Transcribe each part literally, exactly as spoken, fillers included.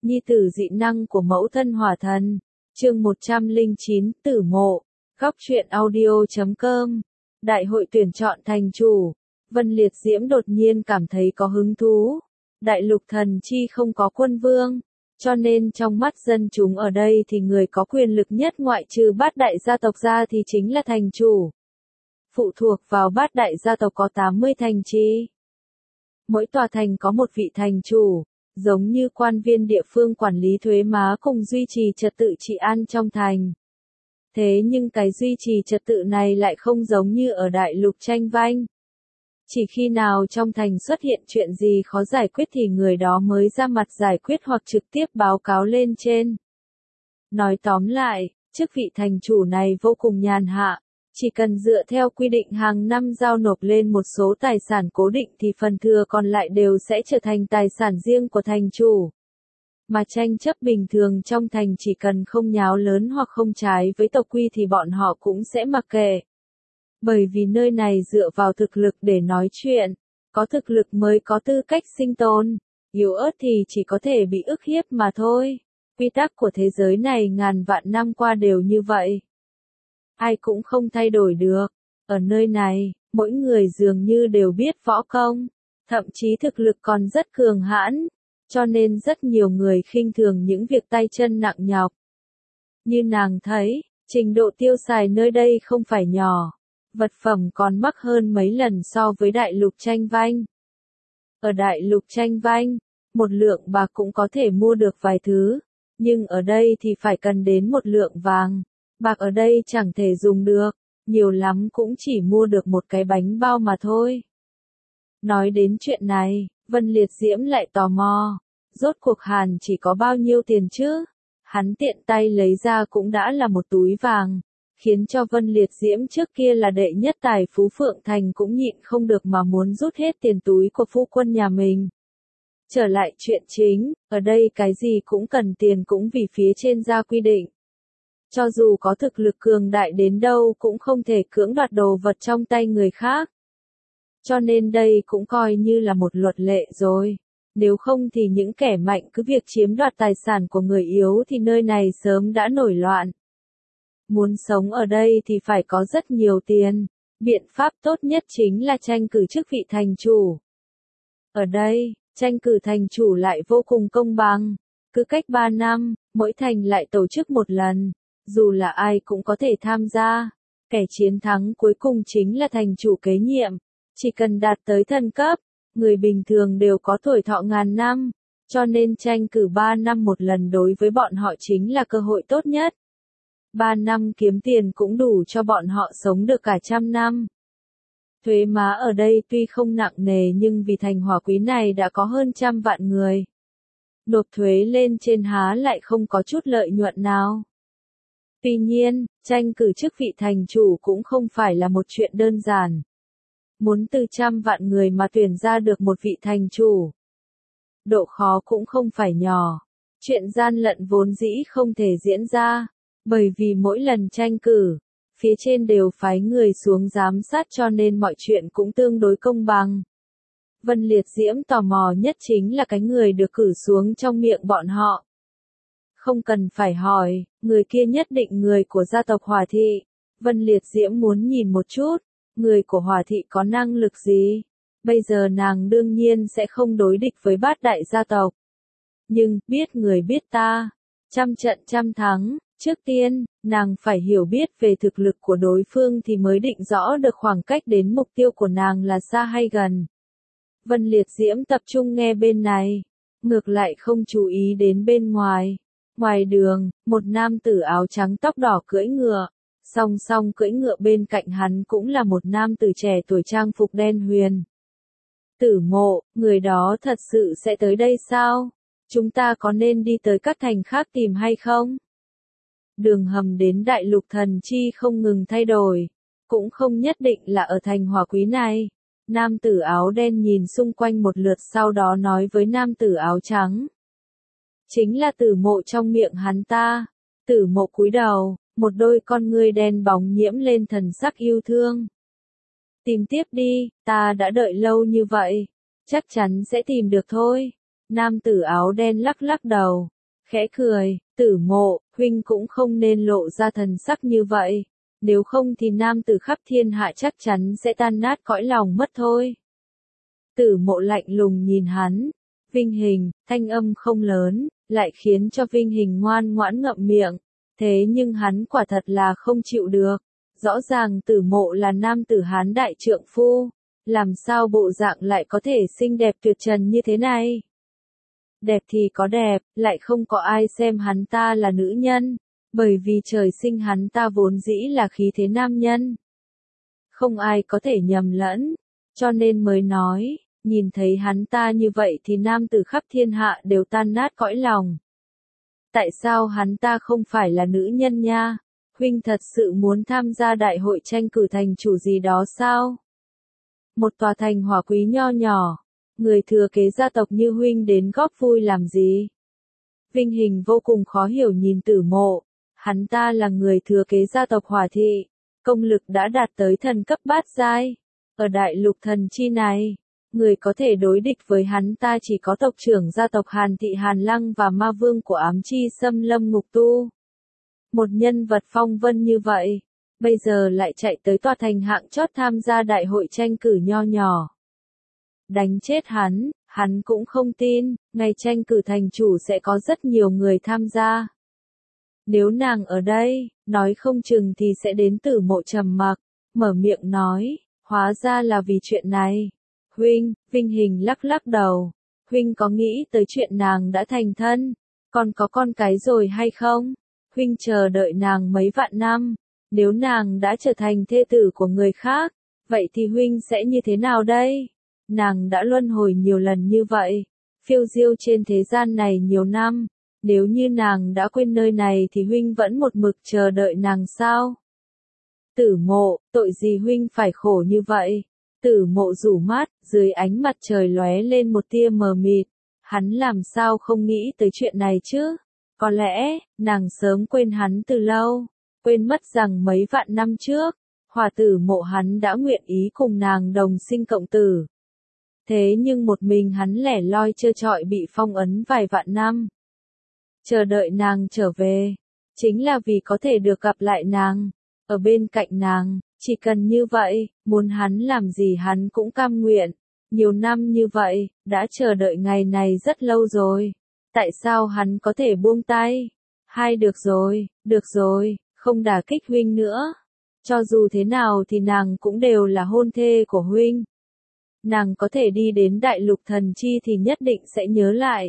nhi tử dị năng của mẫu thân hỏa thần. Chương một trăm lẻ chín, Tử Mộ. Góc truyện audio chấm com. Đại hội tuyển chọn thành chủ. Vân Liệt Diễm đột nhiên cảm thấy có hứng thú. Đại lục thần chi không có quân vương, cho nên trong mắt dân chúng ở đây thì người có quyền lực nhất ngoại trừ bát đại gia tộc ra thì chính là thành chủ. Phụ thuộc vào bát đại gia tộc có tám mươi thành trì. Mỗi tòa thành có một vị thành chủ, giống như quan viên địa phương quản lý thuế má cùng duy trì trật tự trị an trong thành. Thế nhưng cái duy trì trật tự này lại không giống như ở đại lục tranh vanh. Chỉ khi nào trong thành xuất hiện chuyện gì khó giải quyết thì người đó mới ra mặt giải quyết hoặc trực tiếp báo cáo lên trên. Nói tóm lại, chức vị thành chủ này vô cùng nhàn hạ, chỉ cần dựa theo quy định hàng năm giao nộp lên một số tài sản cố định thì phần thừa còn lại đều sẽ trở thành tài sản riêng của thành chủ. Mà tranh chấp bình thường trong thành chỉ cần không nháo lớn hoặc không trái với tộc quy thì bọn họ cũng sẽ mặc kệ. Bởi vì nơi này dựa vào thực lực để nói chuyện, có thực lực mới có tư cách sinh tồn, yếu ớt thì chỉ có thể bị ức hiếp mà thôi. Quy tắc của thế giới này ngàn vạn năm qua đều như vậy. Ai cũng không thay đổi được. Ở nơi này, mỗi người dường như đều biết võ công, thậm chí thực lực còn rất cường hãn, cho nên rất nhiều người khinh thường những việc tay chân nặng nhọc. Như nàng thấy, trình độ tiêu xài nơi đây không phải nhỏ. Vật phẩm còn mắc hơn mấy lần so với đại lục tranh vanh. Ở đại lục tranh vanh, một lượng bạc cũng có thể mua được vài thứ, nhưng ở đây thì phải cần đến một lượng vàng. Bạc ở đây chẳng thể dùng được, nhiều lắm cũng chỉ mua được một cái bánh bao mà thôi. Nói đến chuyện này, Vân Liệt Diễm lại tò mò, rốt cuộc Hàn chỉ có bao nhiêu tiền chứ? Hắn tiện tay lấy ra cũng đã là một túi vàng. Khiến cho Vân Liệt Diễm trước kia là đệ nhất tài phú Phượng Thành cũng nhịn không được mà muốn rút hết tiền túi của phu quân nhà mình. Trở lại chuyện chính, ở đây cái gì cũng cần tiền cũng vì phía trên ra quy định. Cho dù có thực lực cường đại đến đâu cũng không thể cưỡng đoạt đồ vật trong tay người khác. Cho nên đây cũng coi như là một luật lệ rồi. Nếu không thì những kẻ mạnh cứ việc chiếm đoạt tài sản của người yếu thì nơi này sớm đã nổi loạn. Muốn sống ở đây thì phải có rất nhiều tiền, biện pháp tốt nhất chính là tranh cử chức vị thành chủ. Ở đây, tranh cử thành chủ lại vô cùng công bằng, cứ cách ba năm, mỗi thành lại tổ chức một lần, dù là ai cũng có thể tham gia, kẻ chiến thắng cuối cùng chính là thành chủ kế nhiệm, chỉ cần đạt tới thần cấp, người bình thường đều có tuổi thọ ngàn năm, cho nên tranh cử ba năm một lần đối với bọn họ chính là cơ hội tốt nhất. Ba năm kiếm tiền cũng đủ cho bọn họ sống được cả trăm năm. Thuế má ở đây tuy không nặng nề nhưng vì thành hỏa quý này đã có hơn trăm vạn người. Nộp thuế lên trên há lại không có chút lợi nhuận nào. Tuy nhiên, tranh cử chức vị thành chủ cũng không phải là một chuyện đơn giản. Muốn từ trăm vạn người mà tuyển ra được một vị thành chủ. Độ khó cũng không phải nhỏ. Chuyện gian lận vốn dĩ không thể diễn ra. Bởi vì mỗi lần tranh cử, phía trên đều phái người xuống giám sát cho nên mọi chuyện cũng tương đối công bằng. Vân Liệt Diễm tò mò nhất chính là cái người được cử xuống trong miệng bọn họ. Không cần phải hỏi, người kia nhất định người của gia tộc Hỏa Thị. Vân Liệt Diễm muốn nhìn một chút, người của Hỏa Thị có năng lực gì. Bây giờ nàng đương nhiên sẽ không đối địch với bát đại gia tộc. Nhưng, biết người biết ta, trăm trận trăm thắng. Trước tiên, nàng phải hiểu biết về thực lực của đối phương thì mới định rõ được khoảng cách đến mục tiêu của nàng là xa hay gần. Vân Liệt Diễm tập trung nghe bên này, ngược lại không chú ý đến bên ngoài. Ngoài đường, một nam tử áo trắng tóc đỏ cưỡi ngựa, song song cưỡi ngựa bên cạnh hắn cũng là một nam tử trẻ tuổi trang phục đen huyền. Tử Mộ, người đó thật sự sẽ tới đây sao? Chúng ta có nên đi tới các thành khác tìm hay không? Đường hầm đến đại lục thần chi không ngừng thay đổi, cũng không nhất định là ở thành hỏa quý này. Nam tử áo đen nhìn xung quanh một lượt sau đó nói với nam tử áo trắng. Chính là Tử Mộ trong miệng hắn ta. Tử Mộ cúi đầu, một đôi con ngươi đen bóng nhiễm lên thần sắc yêu thương. Tìm tiếp đi, ta đã đợi lâu như vậy, chắc chắn sẽ tìm được thôi. Nam tử áo đen lắc lắc đầu, khẽ cười, Tử Mộ, huynh cũng không nên lộ ra thần sắc như vậy, nếu không thì nam tử khắp thiên hạ chắc chắn sẽ tan nát cõi lòng mất thôi. Tử Mộ lạnh lùng nhìn hắn, Vinh Hình, thanh âm không lớn, lại khiến cho Vinh Hình ngoan ngoãn ngậm miệng, thế nhưng hắn quả thật là không chịu được, rõ ràng Tử Mộ là nam tử Hán đại trượng phu, làm sao bộ dạng lại có thể xinh đẹp tuyệt trần như thế này. Đẹp thì có đẹp, lại không có ai xem hắn ta là nữ nhân, bởi vì trời sinh hắn ta vốn dĩ là khí thế nam nhân. Không ai có thể nhầm lẫn, cho nên mới nói, nhìn thấy hắn ta như vậy thì nam tử khắp thiên hạ đều tan nát cõi lòng. Tại sao hắn ta không phải là nữ nhân nha? Huynh thật sự muốn tham gia đại hội tranh cử thành chủ gì đó sao? Một tòa thành hỏa quý nho nhỏ, người thừa kế gia tộc như huynh đến góp vui làm gì? Vinh Hình vô cùng khó hiểu nhìn Tử Mộ, hắn ta là người thừa kế gia tộc Hỏa thị, công lực đã đạt tới thần cấp bát giai. Ở đại lục thần chi này, người có thể đối địch với hắn ta chỉ có tộc trưởng gia tộc Hàn Thị Hàn Lăng và ma vương của ám chi xâm lâm Ngục Tu. Một nhân vật phong vân như vậy, bây giờ lại chạy tới tòa thành hạng chót tham gia đại hội tranh cử nho nhỏ. Đánh chết hắn, hắn cũng không tin, ngày tranh cử thành chủ sẽ có rất nhiều người tham gia. Nếu nàng ở đây, nói không chừng thì sẽ đến Tử Mộ trầm mặc, mở miệng nói, hóa ra là vì chuyện này. Huynh, Vinh Hình lắc lắc đầu, huynh có nghĩ tới chuyện nàng đã thành thân, còn có con cái rồi hay không? Huynh chờ đợi nàng mấy vạn năm, nếu nàng đã trở thành thê tử của người khác, vậy thì huynh sẽ như thế nào đây? Nàng đã luân hồi nhiều lần như vậy, phiêu diêu trên thế gian này nhiều năm, nếu như nàng đã quên nơi này thì huynh vẫn một mực chờ đợi nàng sao? Tử Mộ, tội gì huynh phải khổ như vậy? Tử Mộ rủ mắt, dưới ánh mặt trời lóe lên một tia mờ mịt, hắn làm sao không nghĩ tới chuyện này chứ? Có lẽ, nàng sớm quên hắn từ lâu, quên mất rằng mấy vạn năm trước, Hỏa Tử Mộ hắn đã nguyện ý cùng nàng đồng sinh cộng tử. Thế nhưng một mình hắn lẻ loi trơ trọi bị phong ấn vài vạn năm. Chờ đợi nàng trở về, chính là vì có thể được gặp lại nàng, ở bên cạnh nàng, chỉ cần như vậy, muốn hắn làm gì hắn cũng cam nguyện. Nhiều năm như vậy, đã chờ đợi ngày này rất lâu rồi. Tại sao hắn có thể buông tay? Hai được rồi, được rồi, không đả kích huynh nữa. Cho dù thế nào thì nàng cũng đều là hôn thê của huynh. Nàng có thể đi đến đại lục thần chi thì nhất định sẽ nhớ lại.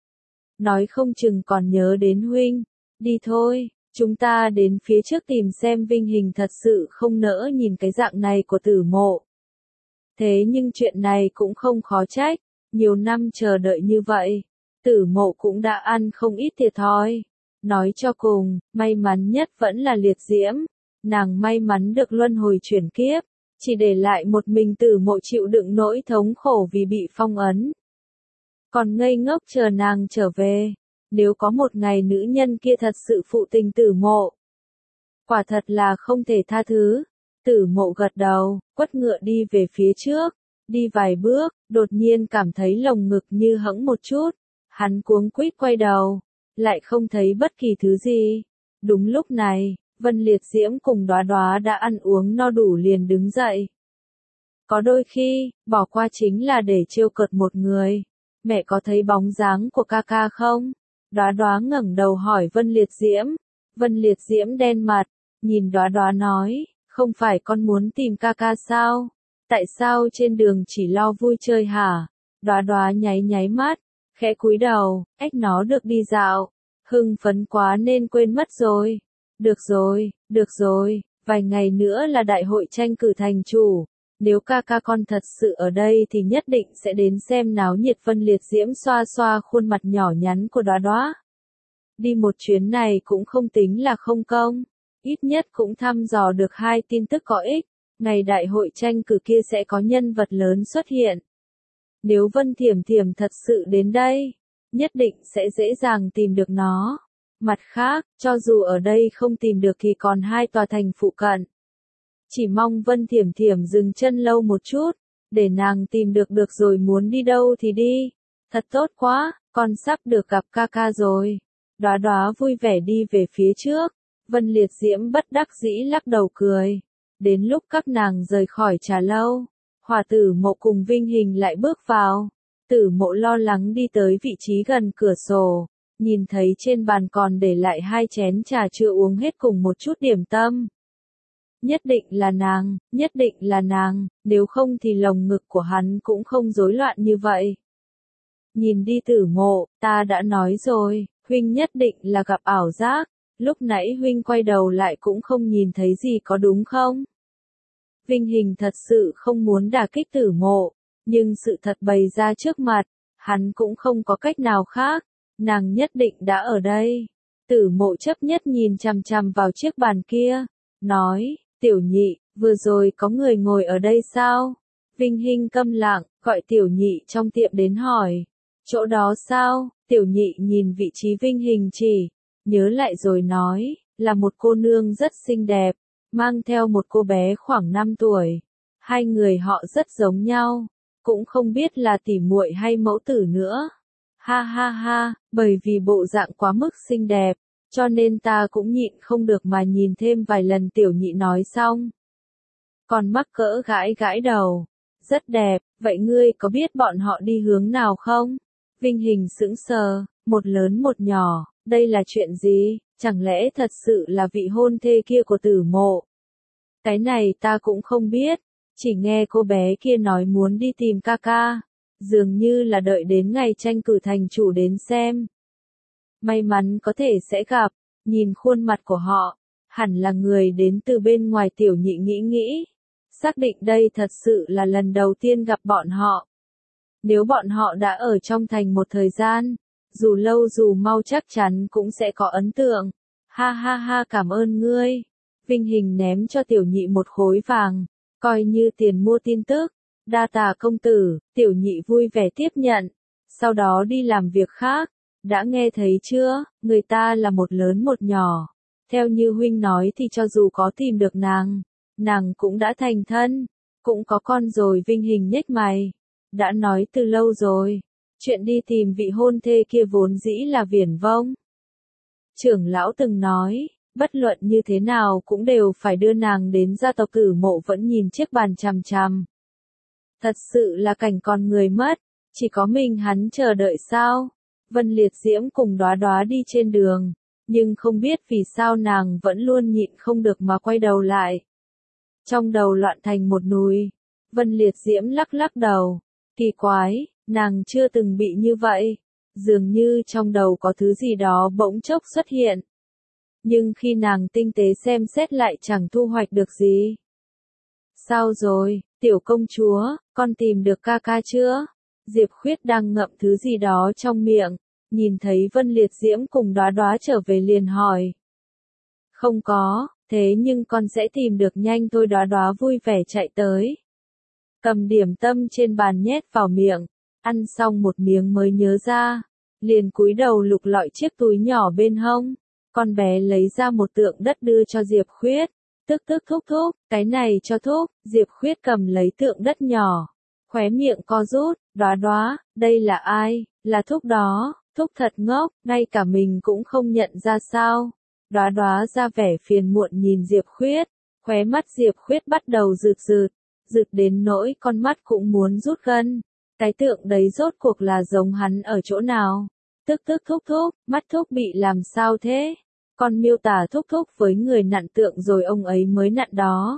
Nói không chừng còn nhớ đến huynh. Đi thôi, chúng ta đến phía trước tìm xem. Vinh Hình thật sự không nỡ nhìn cái dạng này của Tử Mộ. Thế nhưng chuyện này cũng không khó trách, nhiều năm chờ đợi như vậy, Tử Mộ cũng đã ăn không ít thiệt thòi. Nói cho cùng, may mắn nhất vẫn là Liệt Diễm, nàng may mắn được luân hồi chuyển kiếp, chỉ để lại một mình Tử Mộ chịu đựng nỗi thống khổ vì bị phong ấn. Còn ngây ngốc chờ nàng trở về, nếu có một ngày nữ nhân kia thật sự phụ tình Tử Mộ, quả thật là không thể tha thứ. Tử Mộ gật đầu, quất ngựa đi về phía trước, đi vài bước, đột nhiên cảm thấy lồng ngực như hẫng một chút, hắn cuống quýt quay đầu, lại không thấy bất kỳ thứ gì. Đúng lúc này, Vân Liệt Diễm cùng Đóa Đóa đã ăn uống no đủ liền đứng dậy. Có đôi khi, bỏ qua chính là để trêu cợt một người. Mẹ có thấy bóng dáng của ca ca không? Đóa Đóa ngẩng đầu hỏi Vân Liệt Diễm. Vân Liệt Diễm đen mặt, nhìn Đóa Đóa nói, không phải con muốn tìm ca ca sao? Tại sao trên đường chỉ lo vui chơi hả? Đóa Đóa nháy nháy mắt, khẽ cúi đầu, ếch nó được đi dạo, hưng phấn quá nên quên mất rồi. Được rồi, được rồi, vài ngày nữa là đại hội tranh cử thành chủ, nếu ca ca con thật sự ở đây thì nhất định sẽ đến xem náo nhiệt. Vân Liệt Diễm xoa xoa khuôn mặt nhỏ nhắn của Đóa Đóa. Đi một chuyến này cũng không tính là không công, ít nhất cũng thăm dò được hai tin tức có ích, ngày đại hội tranh cử kia sẽ có nhân vật lớn xuất hiện. Nếu Vân Thiểm Thiểm thật sự đến đây, nhất định sẽ dễ dàng tìm được nó. Mặt khác, cho dù ở đây không tìm được thì còn hai tòa thành phụ cận. Chỉ mong Vân Thiểm Thiểm dừng chân lâu một chút, để nàng tìm được được rồi muốn đi đâu thì đi. Thật tốt quá, con sắp được gặp ca ca rồi. Đóa Đóa vui vẻ đi về phía trước, Vân Liệt Diễm bất đắc dĩ lắc đầu cười. Đến lúc các nàng rời khỏi trà lâu, Hòa Tử Mộ cùng Vinh Hình lại bước vào. Tử Mộ lo lắng đi tới vị trí gần cửa sổ, nhìn thấy trên bàn còn để lại hai chén trà chưa uống hết cùng một chút điểm tâm. Nhất định là nàng, nhất định là nàng, nếu không thì lồng ngực của hắn cũng không rối loạn như vậy. Nhìn đi Tử Mộ, ta đã nói rồi, huynh nhất định là gặp ảo giác, lúc nãy huynh quay đầu lại cũng không nhìn thấy gì có đúng không? Vinh Hình thật sự không muốn đả kích Tử Mộ, nhưng sự thật bày ra trước mặt, hắn cũng không có cách nào khác, nàng nhất định đã ở đây. Tử Mộ chấp nhất nhìn chằm chằm vào chiếc bàn kia, nói, Tiểu Nhị, vừa rồi có người ngồi ở đây sao? Vinh Hình câm lặng, gọi Tiểu Nhị trong tiệm đến hỏi, chỗ đó sao? Tiểu Nhị nhìn vị trí Vinh Hình chỉ, nhớ lại rồi nói, là một cô nương rất xinh đẹp, mang theo một cô bé khoảng năm tuổi. Hai người họ rất giống nhau, cũng không biết là tỉ muội hay mẫu tử nữa. Ha ha ha, bởi vì bộ dạng quá mức xinh đẹp, cho nên ta cũng nhịn không được mà nhìn thêm vài lần. Tiểu Nhị nói xong, còn mắc cỡ gãi gãi đầu. Rất đẹp, vậy ngươi có biết bọn họ đi hướng nào không? Vinh Hình sững sờ, một lớn một nhỏ, đây là chuyện gì? Chẳng lẽ thật sự là vị hôn thê kia của Tử Mộ? Cái này ta cũng không biết, chỉ nghe cô bé kia nói muốn đi tìm ca ca, dường như là đợi đến ngày tranh cử thành chủ đến xem. May mắn có thể sẽ gặp, nhìn khuôn mặt của họ, hẳn là người đến từ bên ngoài. Tiểu Nhị nghĩ nghĩ, xác định đây thật sự là lần đầu tiên gặp bọn họ. Nếu bọn họ đã ở trong thành một thời gian, dù lâu dù mau chắc chắn cũng sẽ có ấn tượng. Ha ha ha, cảm ơn ngươi. Vinh Hình ném cho Tiểu Nhị một khối vàng, coi như tiền mua tin tức. Đa tạ công tử. Tiểu Nhị vui vẻ tiếp nhận, sau đó đi làm việc khác. Đã nghe thấy chưa, người ta là một lớn một nhỏ. Theo như huynh nói thì cho dù có tìm được nàng, nàng cũng đã thành thân, cũng có con rồi. Vinh Hình nhếch mày, đã nói từ lâu rồi, chuyện đi tìm vị hôn thê kia vốn dĩ là viển vông. Trưởng lão từng nói, bất luận như thế nào cũng đều phải đưa nàng đến gia tộc. Tử Mộ vẫn nhìn chiếc bàn chằm chằm. Thật sự là cảnh con người mất, chỉ có mình hắn chờ đợi sao? Vân Liệt Diễm cùng Đóa Đóa đi trên đường, nhưng không biết vì sao nàng vẫn luôn nhịn không được mà quay đầu lại. Trong đầu loạn thành một nùi, Vân Liệt Diễm lắc lắc đầu, kỳ quái, nàng chưa từng bị như vậy, dường như trong đầu có thứ gì đó bỗng chốc xuất hiện. Nhưng khi nàng tinh tế xem xét lại chẳng thu hoạch được gì. Sao rồi, tiểu công chúa, con tìm được ca ca chưa? Diệp Khuyết đang ngậm thứ gì đó trong miệng, nhìn thấy Vân Liệt Diễm cùng Đóa Đóa trở về liền hỏi. Không có, thế nhưng con sẽ tìm được nhanh thôi. Đóa Đóa vui vẻ chạy tới, cầm điểm tâm trên bàn nhét vào miệng, ăn xong một miếng mới nhớ ra, liền cúi đầu lục lọi chiếc túi nhỏ bên hông. Con bé lấy ra một tượng đất đưa cho Diệp Khuyết, tức tức thúc thúc, cái này cho thúc. Diệp Khuyết cầm lấy tượng đất nhỏ, khóe miệng co rút. Đóa Đóa, đây là ai? Là thúc đó. Thúc thật ngốc, ngay cả mình cũng không nhận ra sao? Đóa Đóa ra vẻ phiền muộn nhìn Diệp Khuyết, khóe mắt Diệp Khuyết bắt đầu rượt rượt, rượt đến nỗi con mắt cũng muốn rút gân. Cái tượng đấy rốt cuộc là giống hắn ở chỗ nào? Tức tức thúc thúc, mắt thúc bị làm sao thế? Con miêu tả thúc thúc với người nặn tượng rồi ông ấy mới nặn đó.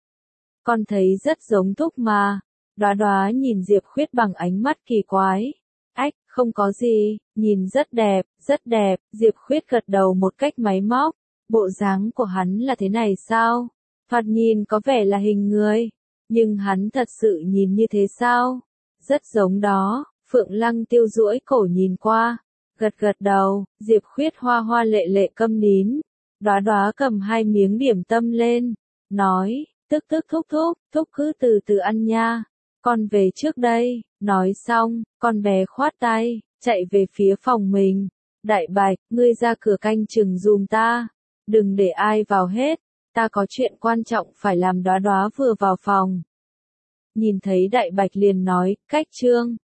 Con thấy rất giống thúc mà. Đóa Đóa nhìn Diệp Khuyết bằng ánh mắt kỳ quái. Ách, không có gì, nhìn rất đẹp, rất đẹp. Diệp Khuyết gật đầu một cách máy móc. Bộ dáng của hắn là thế này sao? Thoạt nhìn có vẻ là hình người, nhưng hắn thật sự nhìn như thế sao? Rất giống đó. Phượng Lăng Tiêu duỗi cổ nhìn qua, gật gật đầu. Diệp Khuyết hoa hoa lệ lệ câm nín. Đóa Đóa cầm hai miếng điểm tâm lên, nói, tức tức thúc thúc, thúc cứ từ từ ăn nha, con về trước đây. Nói xong, con bé khoát tay, chạy về phía phòng mình. Đại Bạch, ngươi ra cửa canh chừng giùm ta, đừng để ai vào hết, ta có chuyện quan trọng phải làm. Đóa Đóa vừa vào phòng, nhìn thấy Đại Bạch liền nói, cách trương.